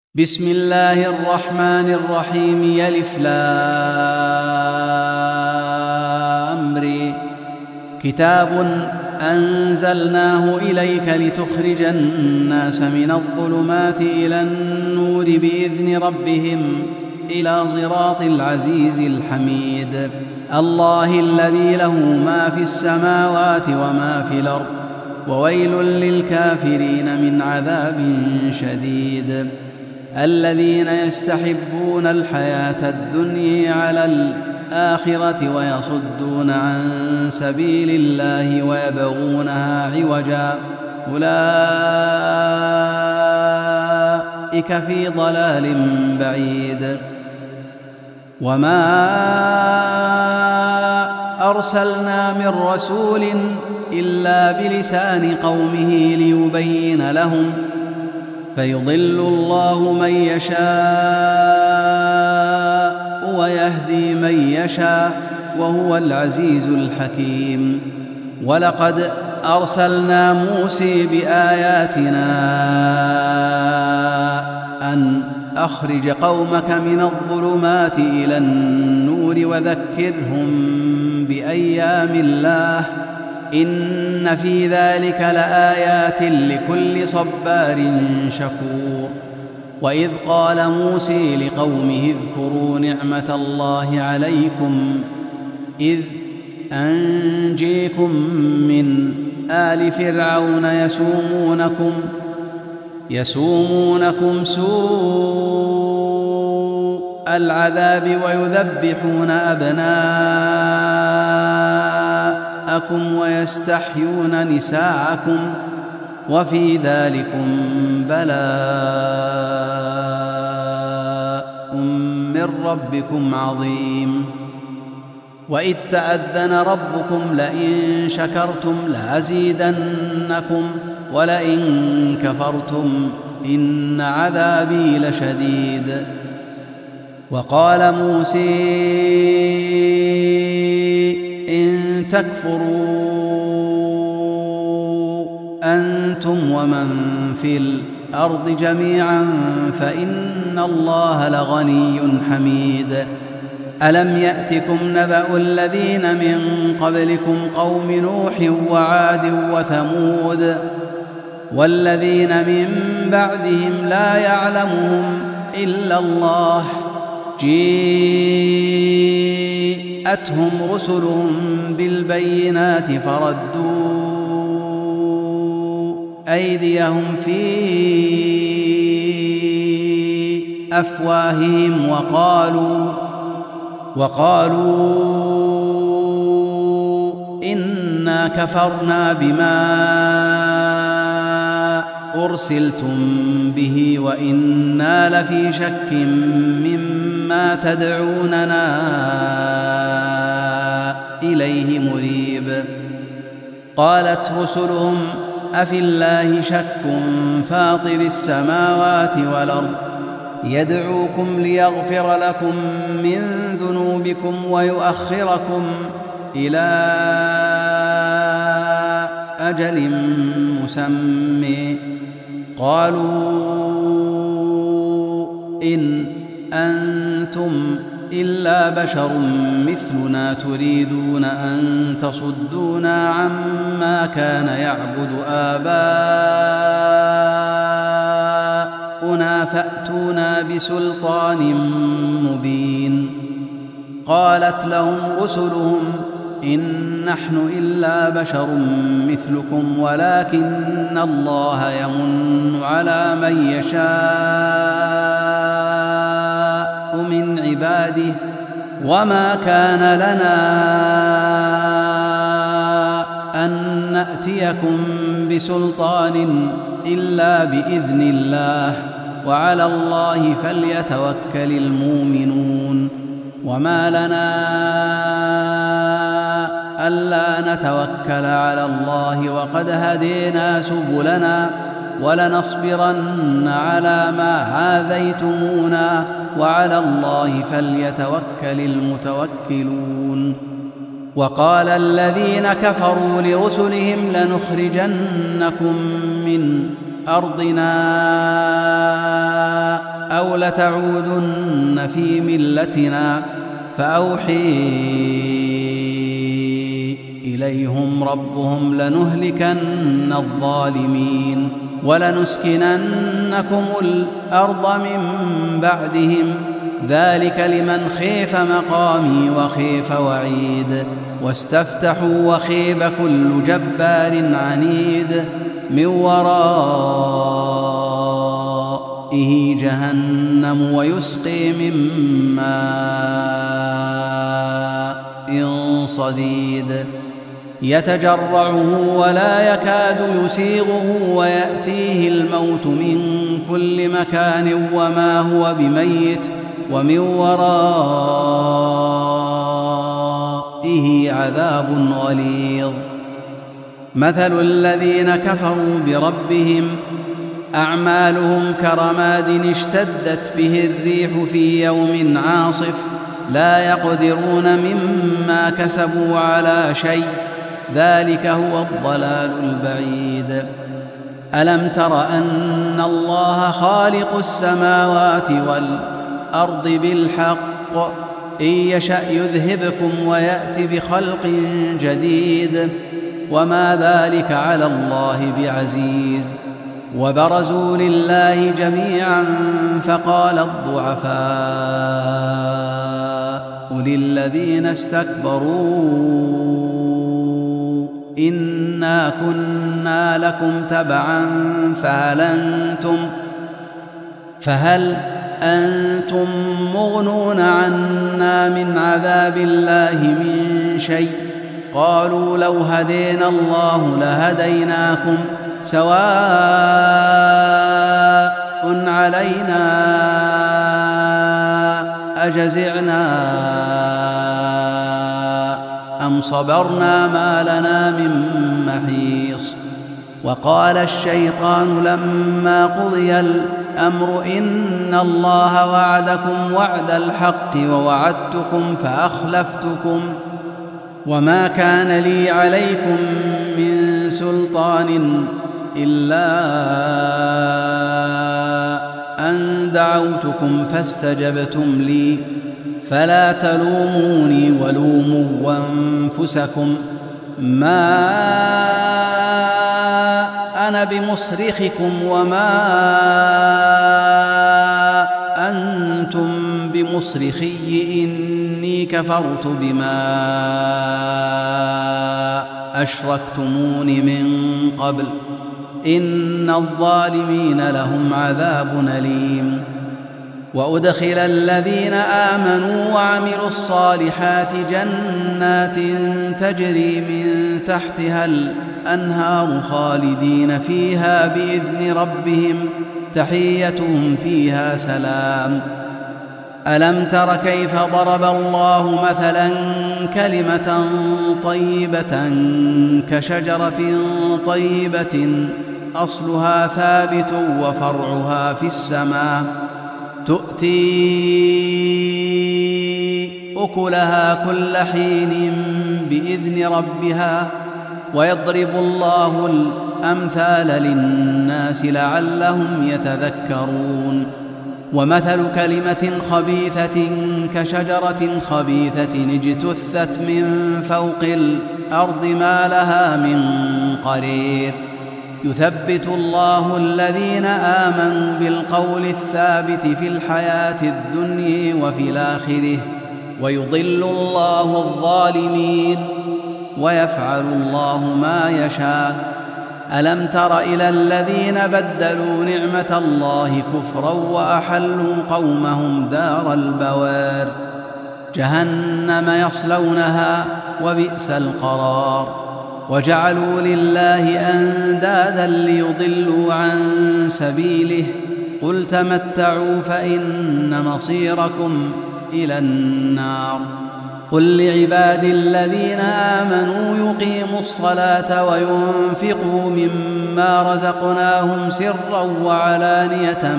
بسم الله الرحمن الرحيم يلف لامر كتاب أنزلناه إليك لتخرج الناس من الظلمات إلى النور بإذن ربهم إلى صراط العزيز الحميد الله الذي له ما في السماوات وما في الأرض وويل للكافرين من عذاب شديد الذين يستحبون الحياة الدنيا على الآخرة ويصدون عن سبيل الله ويبغونها عوجا أولئك في ضلال بعيد وما أرسلنا من رسول إلا بلسان قومه ليبين لهم فيضل الله من يشاء ويهدي من يشاء وهو العزيز الحكيم ولقد أرسلنا موسى بآياتنا أن أخرج قومك من الظلمات إلى النور وذكرهم بأيام الله إن في ذلك لآيات لكل صبار شكور وإذ قال موسى لقومه اذكروا نعمة الله عليكم إذ أنجيكم من آل فرعون يسومونكم سوء العذاب ويذبحون أبناءكم ويستحيون نساءكم وفي ذلكم بلاء من ربكم عظيم وإذ تأذن ربكم لئن شكرتم لأزيدنكم ولئن كفرتم إن عذابي لشديد وقال موسى إن تكفروا أنتم ومن في الأرض جميعا فإن الله لغني حميد ألم يأتكم نبأ الذين من قبلكم قوم نوح وعاد وثمود والذين من بعدهم لا يعلمهم إلا الله جاءتهم رسلهم بالبينات فردوا أيديهم في أفواههم وقالوا إنا كفرنا بما أرسلتم به وإنا لفي شك مما تدعوننا إليه مريب قالت رسلهم أفي الله شك فاطر السماوات والأرض يدعوكم ليغفر لكم من ذنوبكم ويؤخركم إلى أجل مسمى قالوا إن أنتم إلا بشر مثلنا تريدون أن تصدونا عما كان يعبد آباؤنا فأتونا بسلطان مبين قالت لهم رسلهم إن نحن إلا بشر مثلكم ولكن الله يمن على من يشاء من عباده وما كان لنا أن نأتيكم بسلطان إلا بإذن الله وعلى الله فليتوكل المؤمنون وما لنا ألا نتوكل على الله وقد هدينا سبلنا ولنصبرن على ما عاذيتمونا وعلى الله فليتوكل المتوكلون وقال الذين كفروا لرسلهم لنخرجنكم من أرضنا لتعودن في ملتنا فأوحي إليهم ربهم لنهلكن الظالمين ولنسكننكم الأرض من بعدهم ذلك لمن خيف مقامي وخيف وعيد واستفتحوا وخيب كل جبار عنيد من ورائه جهنم ويسقي من ماء صديد يتجرعه ولا يكاد يسيغه ويأتيه الموت من كل مكان وما هو بميت ومن ورائه عذاب غليظ مثل الذين كفروا بربهم أعمالهم كرماد اشتدت به الريح في يوم عاصف لا يقدرون مما كسبوا على شيء ذلك هو الضلال البعيد ألم تر أن الله خالق السماوات والأرض بالحق إن يشأ يذهبكم ويأت بخلق جديد وما ذلك على الله بعزيز وبرزوا لله جميعا فقال الضعفاء للذين استكبروا إنا كنا لكم تبعا فهل أنتم مغنون عنا من عذاب الله من شيء قالوا لو هدينا الله لهديناكم سواء علينا أجزعنا أم صبرنا ما لنا من محيص وقال الشيطان لما قضي الأمر إن الله وعدكم وعد الحق ووعدتكم فأخلفتكم وما كان لي عليكم من سلطان إلا أن دعوتكم فاستجبتم لي فلا تلوموني ولوموا أنفسكم ما أنا بمصرخكم وما أنتم بمصرخي إني كفرت بما أشركتمون من قبل إن الظالمين لهم عذاب أليم وأدخل الذين آمنوا وعملوا الصالحات جنات تجري من تحتها الأنهار خالدين فيها بإذن ربهم تحيتهم فيها سلام ألم تر كيف ضرب الله مثلا كلمة طيبة كشجرة طيبة أصلها ثابت وفرعها في السماء تؤتي أكلها كل حين بإذن ربها ويضرب الله الأمثال للناس لعلهم يتذكرون ومثل كلمة خبيثة كشجرة خبيثة اجتثت من فوق الأرض ما لها من قرير يثبت الله الذين آمنوا بالقول الثابت في الحياة الدنيا وفي الآخرة ويضل الله الظالمين ويفعل الله ما يشاء ألم تر إلى الذين بدلوا نعمة الله كفرا وأحلوا قومهم دار البوار جهنم يصلونها وبئس القرار وجعلوا لله أندادا ليضلوا عن سبيله قل تمتعوا فإن مصيركم إلى النار قل لعبادي الذين آمنوا يقيموا الصلاة وينفقوا مما رزقناهم سرا وعلانية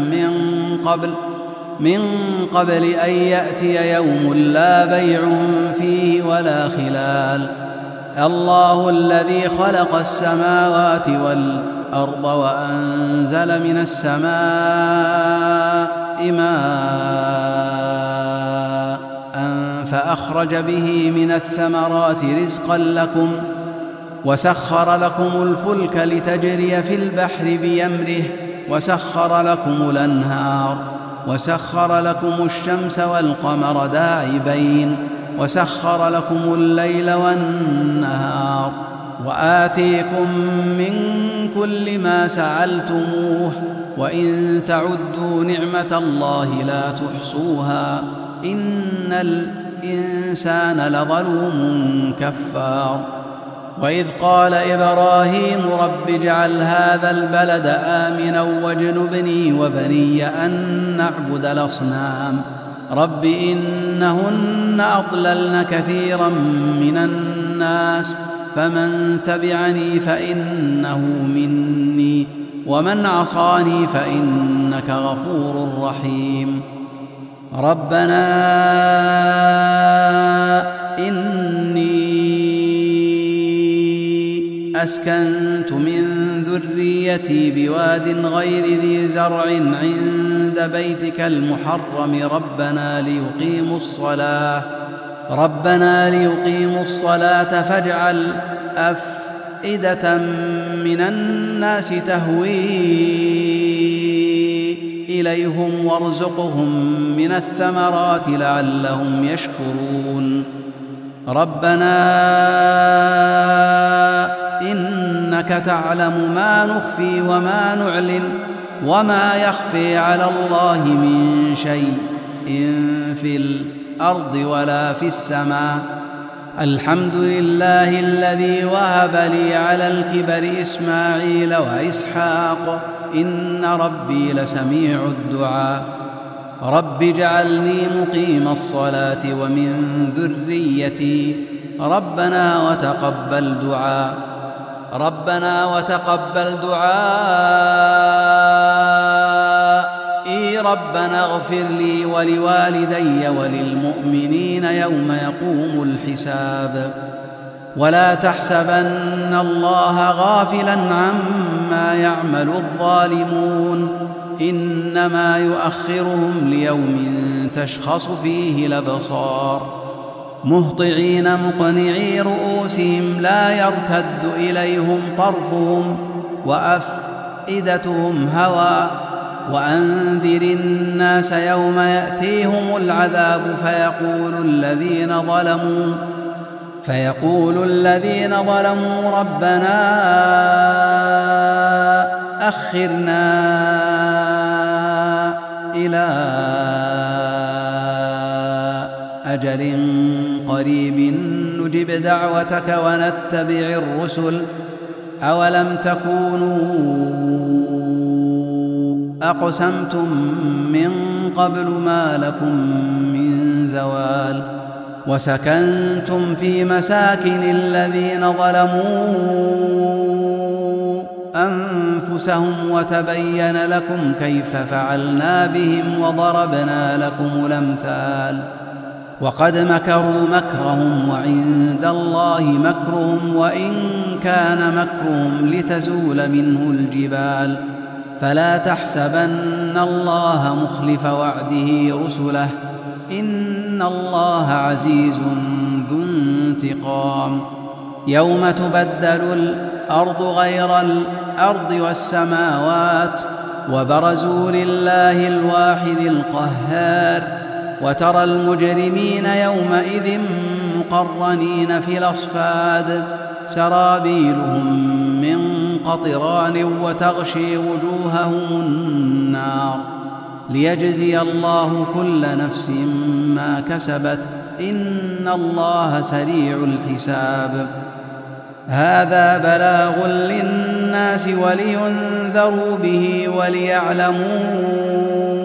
من قبل أن يأتي يوم لا بيع فيه ولا خلال الله الذي خلق السماوات والأرض وأنزل من السماء ماء فأخرج به من الثمرات رزقا لكم وسخر لكم الفلك لتجري في البحر بأمره وسخر لكم الأنهار وسخر لكم الشمس والقمر داعبين وسخر لكم الليل والنهار وآتيكم من كل ما سألتموه وإن تعدوا نعمة الله لا تحصوها إن الإنسان لظلوم كفار. وإذ قال إبراهيم رب اجعل هذا البلد آمنا واجنبني وبني أن نعبد الأصنام رب إنهن أضللن كثيرا من الناس فمن تبعني فإنه مني ومن عصاني فإنك غفور رحيم. ربنا إني أسكنت من ذريتي بواد غير ذي زرع عند بيتك المحرم ربنا ليقيموا الصلاة فاجعل أفئدة من الناس تهوي إليهم وارزقهم من الثمرات لعلهم يشكرون. ربنا إنك تعلم ما نخفي وما نعلن وما يخفي على الله من شيء في الأرض ولا في السماء. الحمد لله الذي وهب لي على الكبر إسماعيل وإسحاق إن ربي لسميع الدعاء. رب اجعلني مقيم الصلاة ومن ذريتي ربنا وتقبل دعائي. ربنا اغفر لي ولوالدي وللمؤمنين يوم يقوم الحساب. ولا تحسبن الله غافلا عما يعمل الظالمون إنما يؤخرهم ليوم تشخص فيه الأبصار مهطعين مقنعي رؤوسهم لا يرتد إليهم طرفهم وأفئدتهم هوى. وأنذر الناس يوم يأتيهم العذاب فيقول الذين ظلموا ربنا أخرنا إلى أجل قريب نجب دعوتك ونتبع الرسل أولم تكونوا أقسمتم من قبل ما لكم من زوال. وسكنتم في مساكن الذين ظلموا أنفسهم وتبين لكم كيف فعلنا بهم وضربنا لكم الأمثال. وقد مكروا مكرهم وعند الله مكرهم وإن كان مكرهم لتزول منه الجبال. فلا تحسبن الله مخلف وعده رسله إن الله عزيز ذو انتقام. يوم تبدل الأرض غير الأرض والسماوات وبرزوا لله الواحد القهار. وترى المجرمين يومئذ مقرنين في الأصفاد سرابيلهم من قطران وتغشي وجوههم النار ليجزي الله كل نفس ما كسبت إن الله سريع الحساب. هذا بلاغ للناس ولينذروا به وليعلموا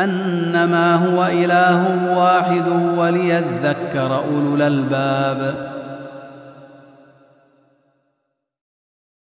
أنما هو إله واحد وليذكر أولو الألباب.